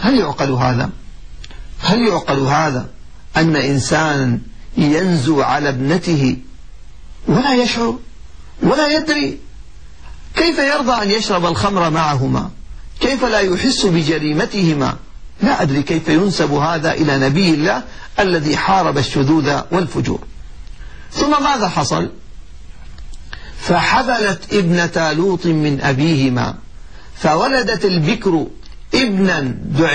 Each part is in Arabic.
هل يعقل هذا؟ هل يعقل هذا أن إنسانا ينزو على ابنته ولا يشعر ولا يدري؟ كيف يرضى أن يشرب الخمر معهما؟ كيف لا يحس بجريمتهما؟ لا أدري كيف ينسب هذا إلى نبي الله الذي حارب الشذوذ والفجور. ثم ماذا حصل؟ فحبلت ابنة لوط من أبيهما، فولدت البكر ابنا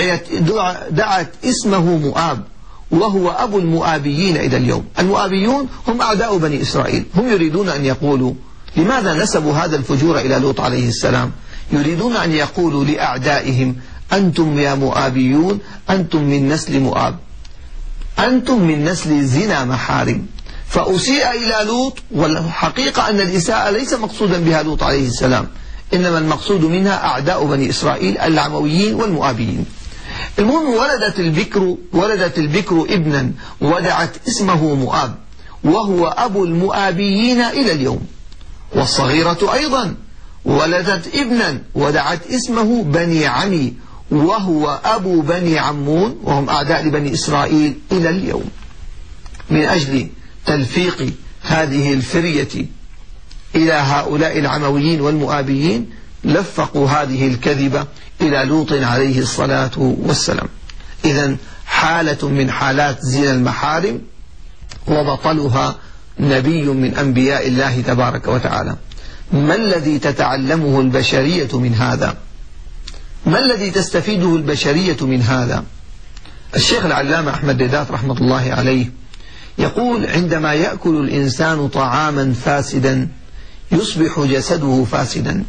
دعت اسمه مؤاب، وهو أبو المؤابيين إلى اليوم. المؤابيون هم أعداء بني إسرائيل، هم يريدون أن يقولوا لماذا نسبوا هذا الفجور إلى لوط عليه السلام؟ يريدون أن يقولوا لأعدائهم أنتم يا مؤابيون أنتم من نسل مؤاب، أنتم من نسل زنا محارم. فأسيء إلى لوط، والحقيقة أن الإساءة ليس مقصودا بها لوط عليه السلام، إنما المقصود منها أعداء بني إسرائيل العمويين والمؤابيين. المهم ولدت البكر ابنا ودعت اسمه مؤاب، وهو أبو المؤابيين إلى اليوم. والصغيرة أيضا ولدت ابنا ودعت اسمه بني عمي، وهو أبو بني عمون، وهم أعداء لبني إسرائيل إلى اليوم. من أجل تلفيق هذه الفرية إلى هؤلاء العمويين والمؤابيين لفقوا هذه الكذبة إلى لوط عليه الصلاة والسلام. إذن حالة من حالات زنا المحارم، وبطلها نبي من أنبياء الله تبارك وتعالى. ما الذي تتعلمه البشرية من هذا؟ ما الذي تستفيده البشرية من هذا؟ الشيخ العلامة أحمد ديدات رحمة الله عليه يقول: عندما يأكل الإنسان طعاما فاسدا يصبح جسده فاسدا،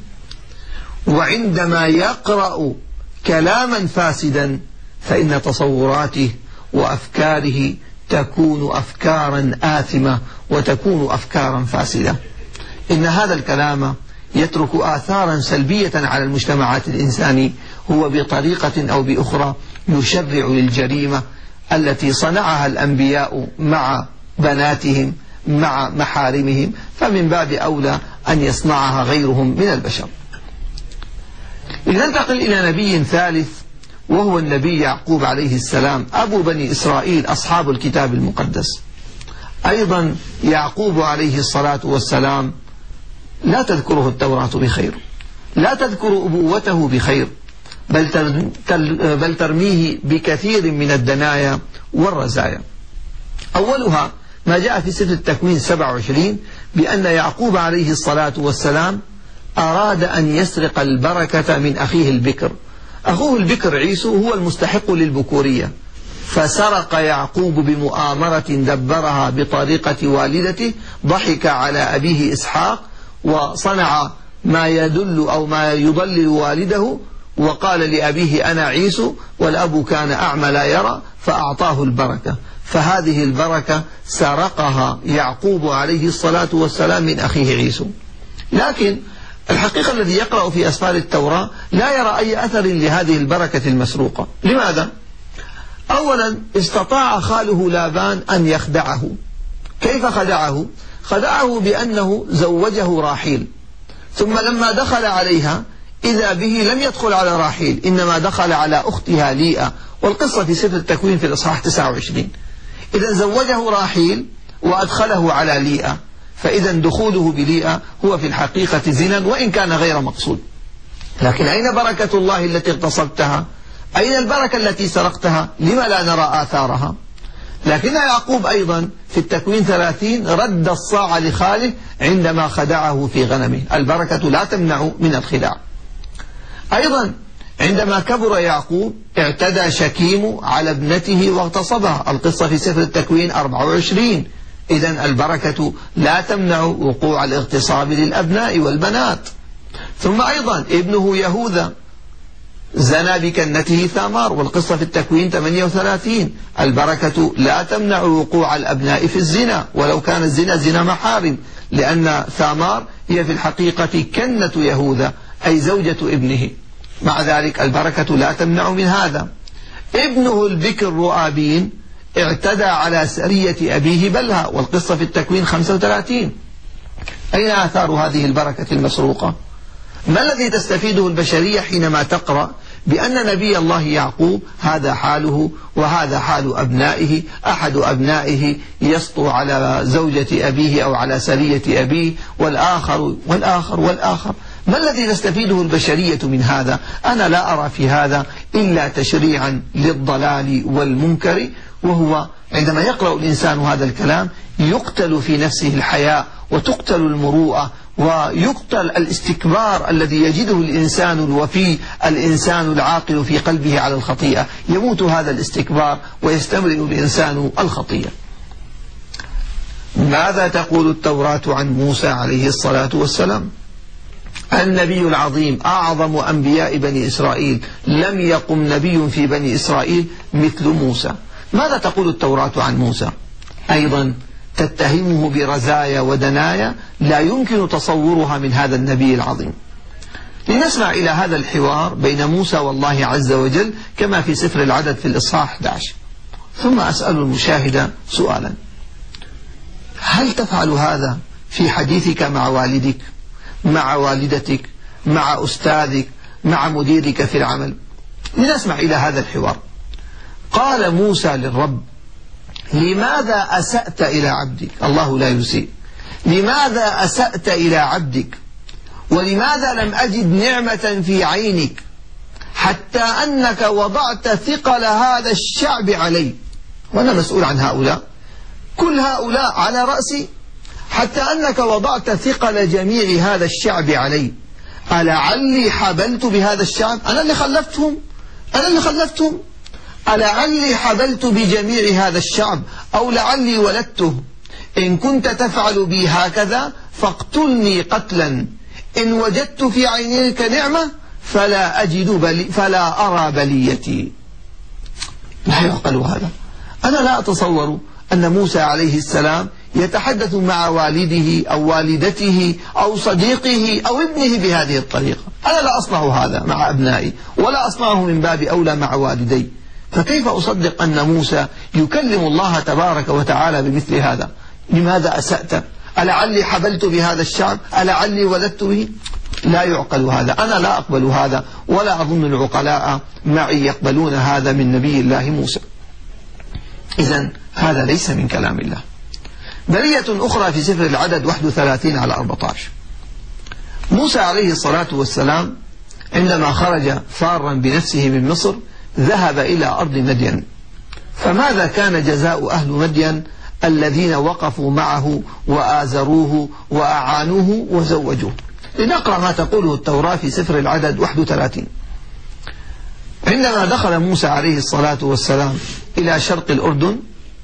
وعندما يقرأ كلاما فاسدا فإن تصوراته وأفكاره تكون أفكارا آثمة وتكون أفكارا فاسدة. إن هذا الكلام يترك آثارا سلبية على المجتمعات الإنساني، هو بطريقة أو بأخرى يشرع للجريمة التي صنعها الأنبياء مع بناتهم مع محارمهم، فمن باب أولى أن يصنعها غيرهم من البشر. لننتقل إلى نبي ثالث، وهو النبي يعقوب عليه السلام، أبو بني إسرائيل أصحاب الكتاب المقدس. أيضا يعقوب عليه الصلاة والسلام لا تذكره التوراة بخير، لا تذكر أبوته بخير، بل ترميه بكثير من الدنايا والرزايا. أولها ما جاء في سفر التكوين 27 بأن يعقوب عليه الصلاة والسلام أراد أن يسرق البركة من أخيه البكر. أخوه البكر عيسو هو المستحق للبكورية، فسرق يعقوب بمؤامرة دبرها بطريقة والدته، ضحك على أبيه إسحاق وصنع ما يدل أو ما يضلل والده، وقال لأبيه أنا عيسو، والأب كان أعمى لا يرى، فأعطاه البركة. فهذه البركة سرقها يعقوب عليه الصلاة والسلام من أخيه عيسو. لكن الحقيقة الذي يقرأ في أسفار التوراة لا يرى أي أثر لهذه البركة المسروقة. لماذا؟ أولا استطاع خاله لابان أن يخدعه. كيف خدعه؟ خدعه بأنه زوجه راحيل، ثم لما دخل عليها إذا به لم يدخل على راحيل، إنما دخل على أختها ليئة، والقصة في سفر التكوين في الإصحاح 29. إذا زوجه راحيل وأدخله على ليئة، فإذا دخوله بليئة هو في الحقيقة زنا وإن كان غير مقصود. لكن أين بركة الله التي اغتصبتها؟ أين البركة التي سرقتها؟ لما لا نرى آثارها؟ لكن يعقوب أيضا في التكوين 30 رد الصاع لخاله عندما خدعه في غنمه. البركة لا تمنع من الخداع. أيضا عندما كبر يعقوب اعتدى شكيم على ابنته واغتصبها، القصة في سفر التكوين 24. إذن البركة لا تمنع وقوع الاغتصاب للأبناء والبنات. ثم أيضا ابنه يهوذا زنى بكنته ثامار، والقصة في التكوين 38. البركة لا تمنع وقوع الأبناء في الزنا ولو كان الزنا زنا محارم، لأن ثامار هي في الحقيقة كنة يهوذا أي زوجة ابنه. مع ذلك البركة لا تمنع من هذا. ابنه البكر رؤابين اعتدى على سرية أبيه بلها، والقصة في التكوين 35. أين آثار هذه البركة المسروقة؟ ما الذي تستفيده البشرية حينما تقرأ بأن نبي الله يعقوب هذا حاله وهذا حال أبنائه، أحد أبنائه يسطو على زوجة أبيه أو على سرية أبيه، والآخر والآخر والآخر. ما الذي نستفيده البشرية من هذا؟ أنا لا أرى في هذا إلا تشريعا للضلال والمنكر، وهو عندما يقرأ الإنسان هذا الكلام يقتل في نفسه الحياء وتقتل المروءة ويقتل الاستكبار الذي يجده الإنسان الوفي، الإنسان العاقل في قلبه على الخطيئة، يموت هذا الاستكبار ويستمرئ الإنسان الخطيئة. ماذا تقول التوراة عن موسى عليه الصلاة والسلام؟ النبي العظيم أعظم أنبياء بني إسرائيل، لم يقم نبي في بني إسرائيل مثل موسى. ماذا تقول التوراة عن موسى؟ أيضا تتهمه برزايا ودنايا لا يمكن تصورها من هذا النبي العظيم. لنسمع إلى هذا الحوار بين موسى والله عز وجل كما في سفر العدد في الإصحاح 11. ثم أسأل المشاهد سؤالا: هل تفعل هذا في حديثك مع والدك، مع والدتك، مع أستاذك، مع مديرك في العمل؟ لنسمع إلى هذا الحوار. قال موسى للرب: لماذا أسأت إلى عبدك؟ الله لا يسيء. لماذا أسأت إلى عبدك؟ ولماذا لم أجد نعمة في عينك حتى أنك وضعت ثقل هذا الشعب علي؟ وأنا مسؤول عن هؤلاء، كل هؤلاء على رأسي، حتى أنك وضعت ثقل جميع هذا الشعب علي. ألعلي حبلت بهذا الشعب؟ أنا اللي خلفتهم. ألعلي حبلت بجميع هذا الشعب أو لعلي ولدته؟ إن كنت تفعل بي هكذا فاقتلني قتلا، إن وجدت في عينيك نعمة فلا أرى بليتي. لا يعقل هذا. أنا لا أتصور أن موسى عليه السلام يتحدث مع والده أو والدته أو صديقه أو ابنه بهذه الطريقة. أنا لا أصنع هذا مع أبنائي، ولا أصنعه من باب أولى مع والدي. فكيف أصدق أن موسى يكلم الله تبارك وتعالى بمثل هذا؟ لماذا أسأت؟ ألعلي حبلت بهذا الشعب؟ ألعلي ولدت به؟ لا يعقل هذا. أنا لا أقبل هذا، ولا أظن العقلاء معي يقبلون هذا من نبي الله موسى. إذن هذا ليس من كلام الله. بلية أخرى في سفر العدد 31 على 14. موسى عليه الصلاة والسلام عندما خرج فارا بنفسه من مصر ذهب إلى أرض مدين. فماذا كان جزاء أهل مدين الذين وقفوا معه وآزروه وأعانوه وزوجوه؟ لنقرأ ما تقوله التوراة في سفر العدد 31. عندما دخل موسى عليه الصلاة والسلام إلى شرق الأردن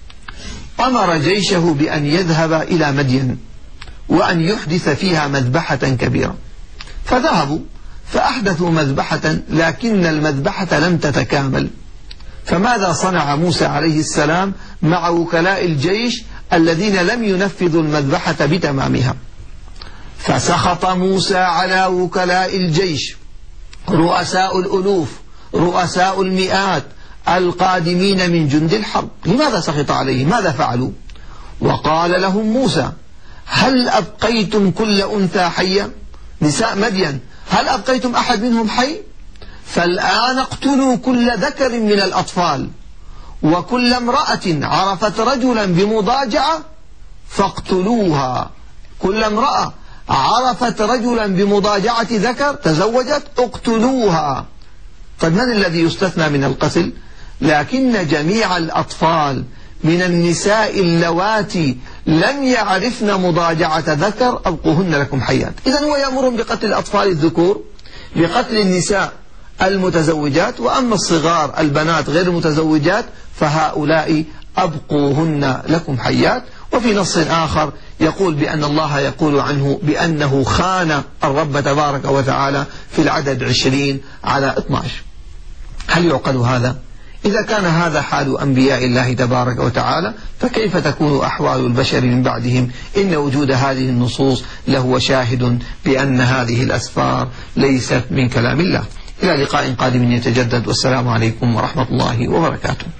أمر جيشه بأن يذهب إلى مدين وأن يحدث فيها مذبحة كبيرة. فذهبوا فأحدثوا مذبحة، لكن المذبحة لم تتكامل. فماذا صنع موسى عليه السلام مع وكلاء الجيش الذين لم ينفذوا المذبحة بتمامها؟ فسخط موسى على وكلاء الجيش، رؤساء الألوف، رؤساء المئات القادمين من جند الحرب. لماذا سخط عليهم؟ ماذا فعلوا؟ وقال لهم موسى: هل أبقيتم كل أنثى حية؟ نساء مدين هل أبقيتم أحد منهم حي؟ فالآن اقتلوا كل ذكر من الأطفال وكل امرأة عرفت رجلا بمضاجعة فاقتلوها. كل امرأة عرفت رجلا بمضاجعة ذكر تزوجت اقتلوها. طيب من الذي يستثنى من القتل؟ لكن جميع الأطفال من النساء اللواتي لم يعرفن مضاجعة ذكر أبقوهن لكم حيات. إذن هو يأمرهم بقتل الأطفال الذكور، بقتل النساء المتزوجات، وأما الصغار البنات غير المتزوجات فهؤلاء أبقوهن لكم حيات. وفي نص آخر يقول بأن الله يقول عنه بأنه خان الرب تبارك وتعالى في العدد 20 على 12. هل يعقل هذا؟ إذا كان هذا حال أنبياء الله تبارك وتعالى فكيف تكون أحوال البشر من بعدهم؟ إن وجود هذه النصوص لهو شاهد بأن هذه الأسفار ليست من كلام الله. إلى لقاء قادم يتجدد، والسلام عليكم ورحمة الله وبركاته.